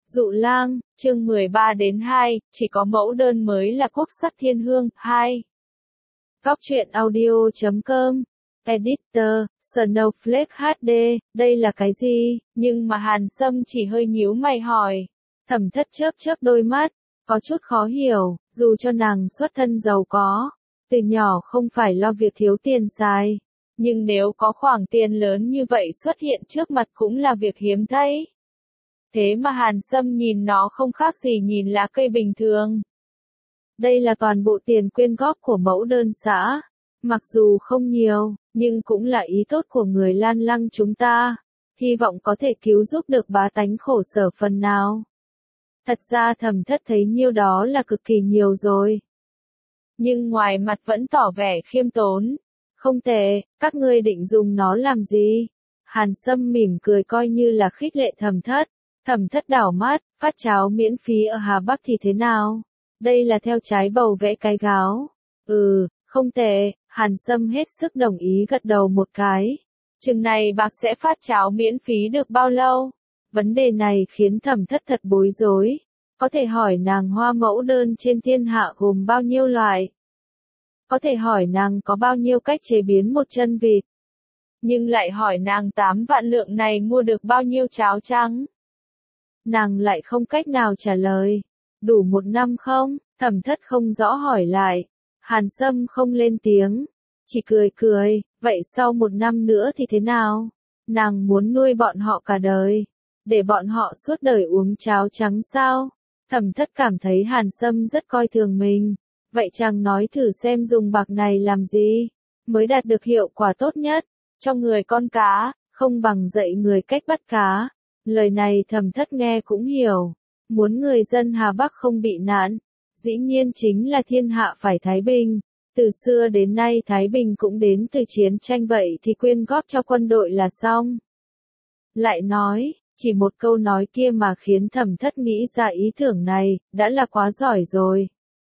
Dụ lang, chương 13 đến 2, chỉ có mẫu đơn mới là quốc sắc thiên hương, 2. Góc truyện audio.com, Editor, Snowflake HD, đây là cái gì? Nhưng mà Hàn Sâm chỉ hơi nhíu mày hỏi. Thẩm Thất chớp chớp đôi mắt, có chút khó hiểu, dù cho nàng xuất thân giàu có, từ nhỏ không phải lo việc thiếu tiền xài. Nhưng nếu có khoản tiền lớn như vậy xuất hiện trước mặt cũng là việc hiếm thấy. Thế mà Hàn Sâm nhìn nó không khác gì nhìn lá cây bình thường. Đây là toàn bộ tiền quyên góp của mẫu đơn xã. Mặc dù không nhiều, nhưng cũng là ý tốt của người Lan Lăng chúng ta. Hy vọng có thể cứu giúp được bá tánh khổ sở phần nào. Thật ra Thẩm Thất thấy nhiêu đó là cực kỳ nhiều rồi. Nhưng ngoài mặt vẫn tỏ vẻ khiêm tốn. Không tệ, các ngươi định dùng nó làm gì? Hàn Sâm mỉm cười coi như là khích lệ Thẩm Thất. Thẩm Thất đảo mắt, phát cháo miễn phí ở Hà Bắc thì thế nào? Đây là theo trái bầu vẽ cái gáo. Không tệ, Hàn Sâm hết sức đồng ý gật đầu một cái. Chừng này bạc sẽ phát cháo miễn phí được bao lâu? Vấn đề này khiến Thẩm Thất thật bối rối. Có thể hỏi nàng hoa mẫu đơn trên thiên hạ gồm bao nhiêu loại? Có thể hỏi nàng có bao nhiêu cách chế biến một chân vịt? Nhưng lại hỏi nàng 8 vạn lượng này mua được bao nhiêu cháo trắng? Nàng lại không cách nào trả lời. Đủ 1 năm không? Thẩm Thất không rõ hỏi lại. Hàn Sâm không lên tiếng. Chỉ cười cười, vậy sau 1 năm nữa thì thế nào? Nàng muốn nuôi bọn họ cả đời. Để bọn họ suốt đời uống cháo trắng sao? Thẩm Thất cảm thấy Hàn Sâm rất coi thường mình. Vậy chàng nói thử xem dùng bạc này làm gì? Mới đạt được hiệu quả tốt nhất. Cho người con cá, không bằng dạy người cách bắt cá. Lời này Thẩm Thất nghe cũng hiểu. Muốn người dân Hà Bắc không bị nạn. Dĩ nhiên chính là thiên hạ phải thái bình. Từ xưa đến nay thái bình cũng đến từ chiến tranh vậy thì quyên góp cho quân đội là xong. Lại nói, chỉ một câu nói kia mà khiến Thẩm Thất nghĩ ra ý tưởng này, đã là quá giỏi rồi.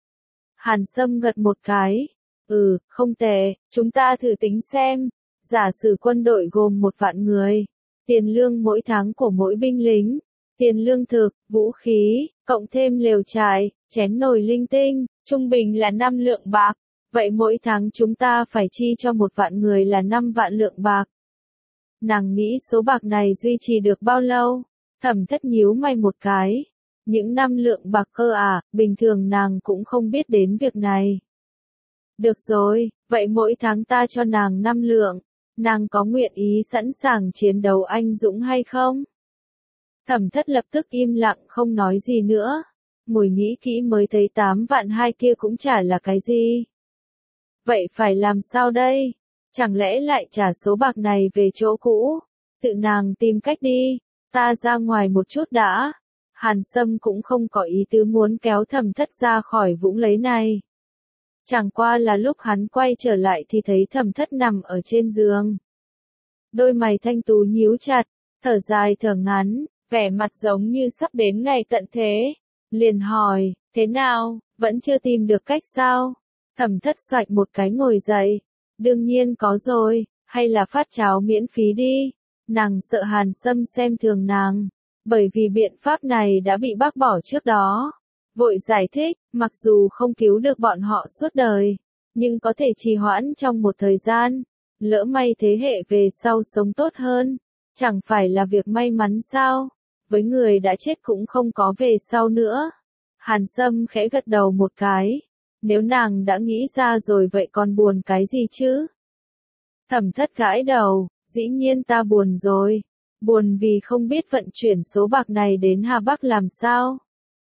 Hàn Sâm gật một cái. Không tệ, chúng ta thử tính xem. Giả sử quân đội gồm 1 vạn người. Tiền lương mỗi tháng của mỗi binh lính. Tiền lương thực, vũ khí, cộng thêm lều trại, chén nồi linh tinh, trung bình là 5 lượng bạc. Vậy mỗi tháng chúng ta phải chi cho 1 vạn người là 5 vạn lượng bạc. Nàng nghĩ số bạc này duy trì được bao lâu? Thẩm Thất nhíu mày một cái. Những 5 lượng bạc cơ à, bình thường nàng cũng không biết đến việc này. Được rồi, vậy mỗi tháng ta cho nàng 5 lượng. Nàng có nguyện ý sẵn sàng chiến đấu anh dũng hay không? Thẩm Thất lập tức im lặng không nói gì nữa. Ngồi nghĩ kỹ mới thấy 8 vạn 2 kia cũng chả là cái gì. Vậy phải làm sao đây? Chẳng lẽ lại trả số bạc này về chỗ cũ? Tự nàng tìm cách đi. Ta ra ngoài một chút đã. Hàn Sâm cũng không có ý tứ muốn kéo Thẩm Thất ra khỏi vũng lấy này. Chẳng qua là lúc hắn quay trở lại thì thấy Thẩm Thất nằm ở trên giường. Đôi mày thanh tú nhíu chặt, thở dài thở ngắn, vẻ mặt giống như sắp đến ngày tận thế. Liền hỏi, thế nào, vẫn chưa tìm được cách sao? Thẩm Thất xoạch một cái ngồi dậy. Đương nhiên có rồi, hay là phát cháo miễn phí đi. Nàng sợ Hàn Sâm xem thường nàng. Bởi vì biện pháp này đã bị bác bỏ trước đó. Vội giải thích, mặc dù không cứu được bọn họ suốt đời, nhưng có thể trì hoãn trong một thời gian. Lỡ may thế hệ về sau sống tốt hơn, chẳng phải là việc may mắn sao? Với người đã chết cũng không có về sau nữa. Hàn Sâm khẽ gật đầu một cái. Nếu nàng đã nghĩ ra rồi vậy còn buồn cái gì chứ? Thẩm Thất gãi đầu, dĩ nhiên ta buồn rồi. Buồn vì không biết vận chuyển số bạc này đến Hà Bắc làm sao.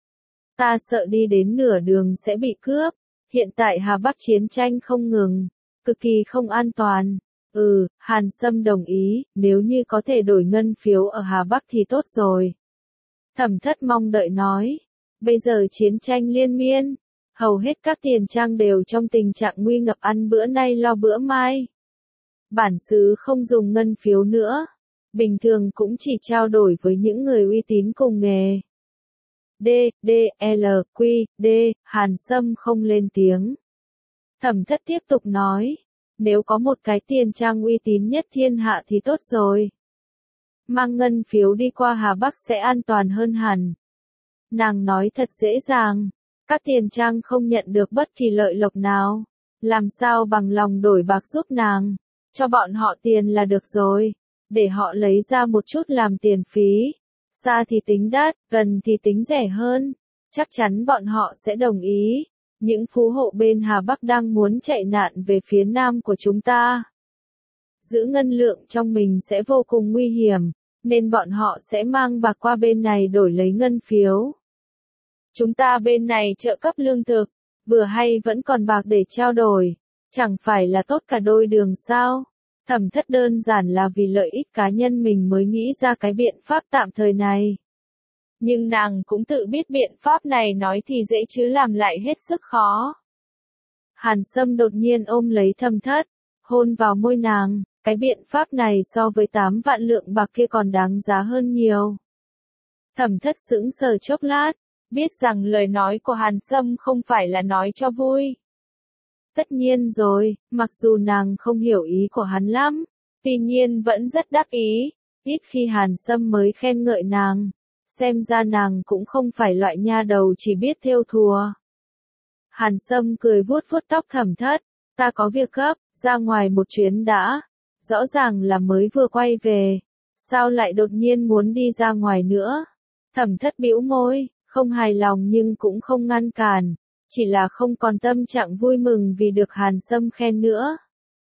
Ta sợ đi đến nửa đường sẽ bị cướp. Hiện tại Hà Bắc chiến tranh không ngừng, cực kỳ không an toàn. Hàn Sâm đồng ý, nếu như có thể đổi ngân phiếu ở Hà Bắc thì tốt rồi. Thẩm Thất mong đợi nói. Bây giờ chiến tranh liên miên. Hầu hết các tiền trang đều trong tình trạng nguy ngập ăn bữa nay lo bữa mai. Bản xứ không dùng ngân phiếu nữa. Bình thường cũng chỉ trao đổi với những người uy tín cùng nghề. D, Hàn Sâm không lên tiếng. Thẩm Thất tiếp tục nói. Nếu có một cái tiền trang uy tín nhất thiên hạ thì tốt rồi. Mang ngân phiếu đi qua Hà Bắc sẽ an toàn hơn hẳn. Nàng nói thật dễ dàng. Các tiền trang không nhận được bất kỳ lợi lộc nào. Làm sao bằng lòng đổi bạc giúp nàng. Cho bọn họ tiền là được rồi. Để họ lấy ra một chút làm tiền phí. Xa thì tính đắt, gần thì tính rẻ hơn. Chắc chắn bọn họ sẽ đồng ý. Những phú hộ bên Hà Bắc đang muốn chạy nạn về phía nam của chúng ta. Giữ ngân lượng trong mình sẽ vô cùng nguy hiểm, nên bọn họ sẽ mang bạc qua bên này đổi lấy ngân phiếu. Chúng ta bên này trợ cấp lương thực, vừa hay vẫn còn bạc để trao đổi, chẳng phải là tốt cả đôi đường sao? Thẩm Thất đơn giản là vì lợi ích cá nhân mình mới nghĩ ra cái biện pháp tạm thời này. Nhưng nàng cũng tự biết biện pháp này nói thì dễ chứ làm lại hết sức khó. Hàn Sâm đột nhiên ôm lấy Thẩm Thất, hôn vào môi nàng, cái biện pháp này so với 8 vạn lượng bạc kia còn đáng giá hơn nhiều. Thẩm Thất sững sờ chốc lát, biết rằng lời nói của Hàn Sâm không phải là nói cho vui. Tất nhiên rồi, mặc dù nàng không hiểu ý của hắn lắm, tuy nhiên vẫn rất đắc ý, ít khi Hàn Sâm mới khen ngợi nàng, xem ra nàng cũng không phải loại nha đầu chỉ biết thêu thùa. Hàn Sâm cười vuốt vuốt tóc Thẩm Thất, ta có việc gấp, ra ngoài một chuyến đã, rõ ràng là mới vừa quay về, sao lại đột nhiên muốn đi ra ngoài nữa? Thẩm Thất bĩu môi, không hài lòng nhưng cũng không ngăn cản, chỉ là không còn tâm trạng vui mừng vì được Hàn Sâm khen nữa.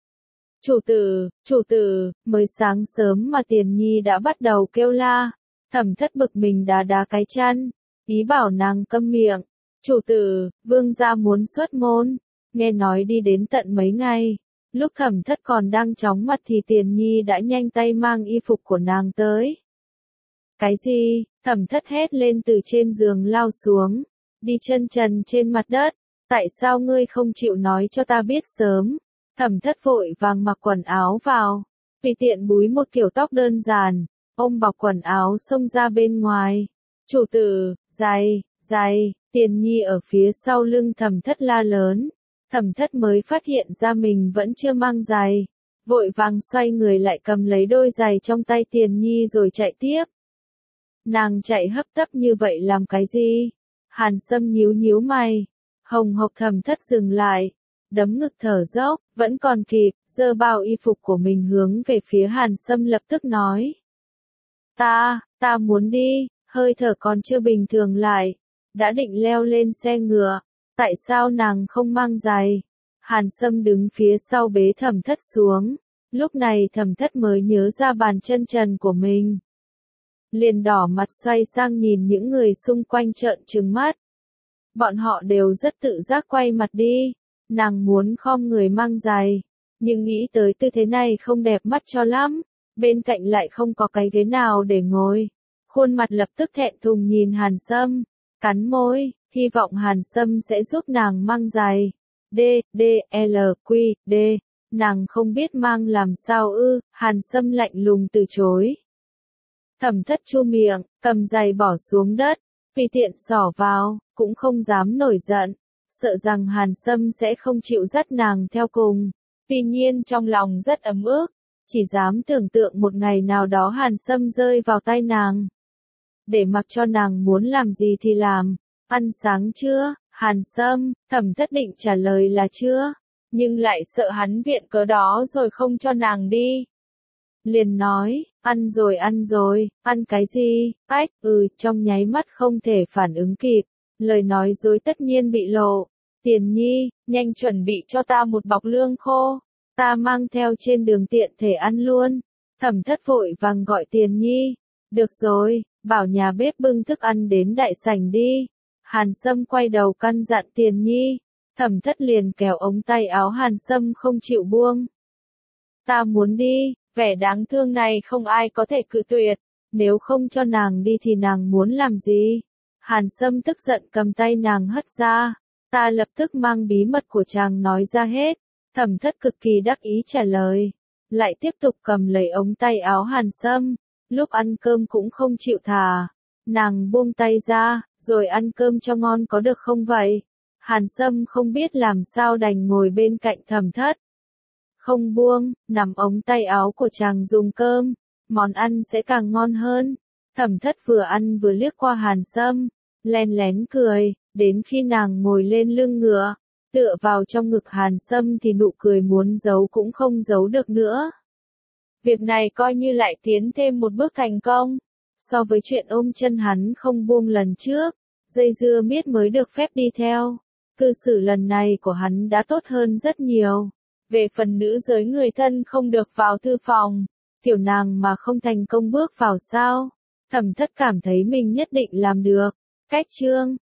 Chủ tử, mới sáng sớm mà Tiền Nhi đã bắt đầu kêu la, Thẩm Thất bực mình đá đá cái chân, ý bảo nàng câm miệng. Chủ tử, vương gia muốn xuất môn, nghe nói đi đến tận mấy ngày. Lúc Thẩm Thất còn đang chóng mặt thì Tiền Nhi đã nhanh tay mang y phục của nàng tới. Cái gì? Thẩm Thất hét lên từ trên giường lao xuống, đi chân trần trên mặt đất. Tại sao ngươi không chịu nói cho ta biết sớm? Thẩm Thất vội vàng mặc quần áo vào, tùy tiện búi một kiểu tóc đơn giản, ôm bọc quần áo xông ra bên ngoài. Chủ tử, giày, Tiền Nhi ở phía sau lưng Thẩm Thất la lớn. Thẩm Thất mới phát hiện ra mình vẫn chưa mang giày, vội vàng xoay người lại cầm lấy đôi giày trong tay Tiền Nhi rồi chạy tiếp. Nàng chạy hấp tấp như vậy làm cái gì? Hàn Sâm nhíu nhíu mày, hồng hộc. Thẩm Thất dừng lại, đấm ngực thở dốc, vẫn còn kịp, giơ bao y phục của mình hướng về phía Hàn Sâm lập tức nói. Ta muốn đi, hơi thở còn chưa bình thường lại, đã định leo lên xe ngựa. Tại sao nàng không mang giày? Hàn Sâm đứng phía sau bế Thẩm Thất xuống. Lúc này Thẩm Thất mới nhớ ra bàn chân trần của mình. Liền đỏ mặt xoay sang nhìn những người xung quanh trợn trừng mắt. Bọn họ đều rất tự giác quay mặt đi. Nàng muốn khom người mang giày, nhưng nghĩ tới tư thế này không đẹp mắt cho lắm. Bên cạnh lại không có cái ghế nào để ngồi. Khuôn mặt lập tức thẹn thùng nhìn Hàn Sâm, cắn môi. Hy vọng Hàn Sâm sẽ giúp nàng mang giày. D. Nàng không biết mang làm sao ư? Hàn Sâm lạnh lùng từ chối. Thẩm Thất chu miệng, cầm giày bỏ xuống đất, tùy tiện xỏ vào, cũng không dám nổi giận, sợ rằng Hàn Sâm sẽ không chịu dắt nàng theo cùng. Tuy nhiên trong lòng rất ấm ức, chỉ dám tưởng tượng một ngày nào đó Hàn Sâm rơi vào tay nàng. Để mặc cho nàng muốn làm gì thì làm. Ăn sáng chưa, Hàn Sâm? Thẩm Thất định trả lời là chưa, nhưng lại sợ hắn viện cớ đó rồi không cho nàng đi. Liền nói, ăn rồi, ăn cái gì? Trong nháy mắt không thể phản ứng kịp, lời nói dối tất nhiên bị lộ. Tiền Nhi, nhanh chuẩn bị cho ta một bọc lương khô, ta mang theo trên đường tiện thể ăn luôn. Thẩm Thất vội vàng gọi Tiền Nhi, được rồi, bảo nhà bếp bưng thức ăn đến đại sảnh đi. Hàn Sâm quay đầu căn dặn Tiền Nhi, Thẩm Thất liền kéo ống tay áo Hàn Sâm không chịu buông. Ta muốn đi, vẻ đáng thương này không ai có thể cự tuyệt, nếu không cho nàng đi thì nàng muốn làm gì? Hàn Sâm tức giận cầm tay nàng hất ra, ta lập tức mang bí mật của chàng nói ra hết. Thẩm Thất cực kỳ đắc ý trả lời, lại tiếp tục cầm lấy ống tay áo Hàn Sâm, lúc ăn cơm cũng không chịu thả. Nàng buông tay ra, rồi ăn cơm cho ngon có được không vậy? Hàn Sâm không biết làm sao đành ngồi bên cạnh Thẩm Thất. Không buông, nằm ống tay áo của chàng dùng cơm, món ăn sẽ càng ngon hơn. Thẩm Thất vừa ăn vừa liếc qua Hàn Sâm, len lén cười, đến khi nàng ngồi lên lưng ngựa, tựa vào trong ngực Hàn Sâm thì nụ cười muốn giấu cũng không giấu được nữa. Việc này coi như lại tiến thêm một bước thành công. So với chuyện ôm chân hắn không buông lần trước, dây dưa miết mới được phép đi theo. Cư xử lần này của hắn đã tốt hơn rất nhiều. Về phần nữ giới người thân không được vào thư phòng, tiểu nàng mà không thành công bước vào sao? Thẩm Thất cảm thấy mình nhất định làm được. Cách chương